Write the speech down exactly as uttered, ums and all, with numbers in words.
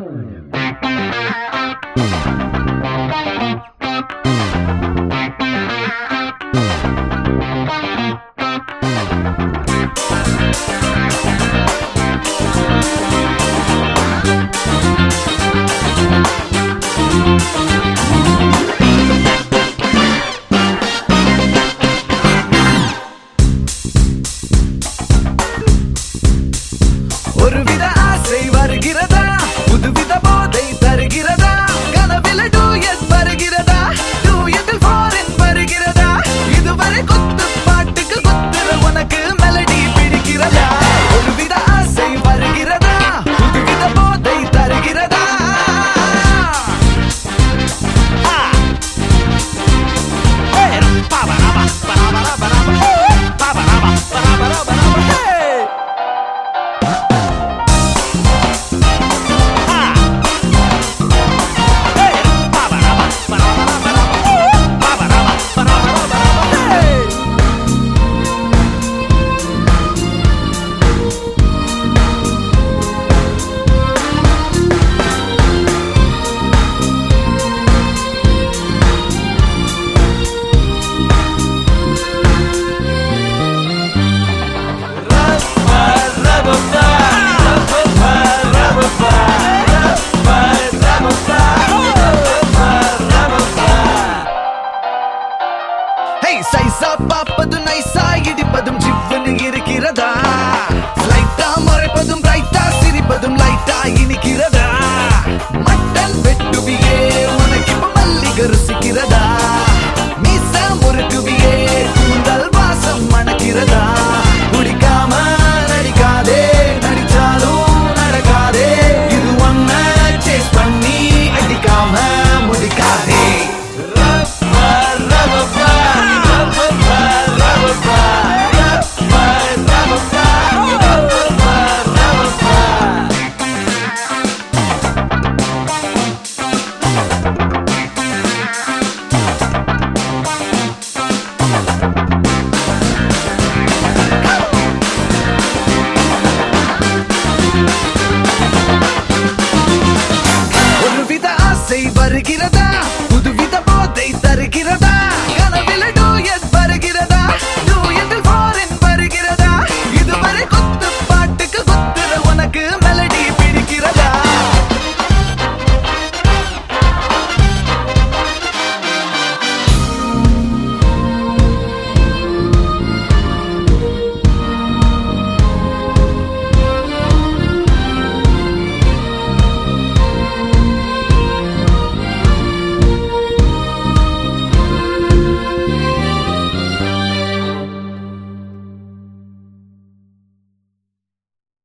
ஒருவித ஆசை வருகிறதா, புதுவித போதை தருகிறதா, கனவில டூயட் வருகிறதா, டூயட்டில் ஃபாரின் வருகிறதா, இதுவரை குத்து பாட்டுக்கு குத்துற உனக்கு மெலடி பிடிக்கிறதா? ஒருவித ஆசை வருகிறதா, புதுவித போதை தருகிறதா. சைஸா பாப்பதும் நைஸா இடிப்பதும் ஜிவ்வுன்னு இருக்கிறதா, லைட்டா மறைப்பதும் ரைட்டா சிரிப்பதும் லைட்டா இனிக்கிறதா, மட்டன் வெட்டுவியே உனக்கு இப்ப மல்லிகை ருசிக்கிறதா, மீச முறுக்குவியே கூந்தல் வாசம் மணக்கிறதா, குடிக்காம நடிக்காதே நடிச்சாலும் நடக்காதே, இது ஒன்ன சேஸ் பண்ணி அடிக்காம முடிக்காதே. ஒருவித ஆசை வருகிறதா,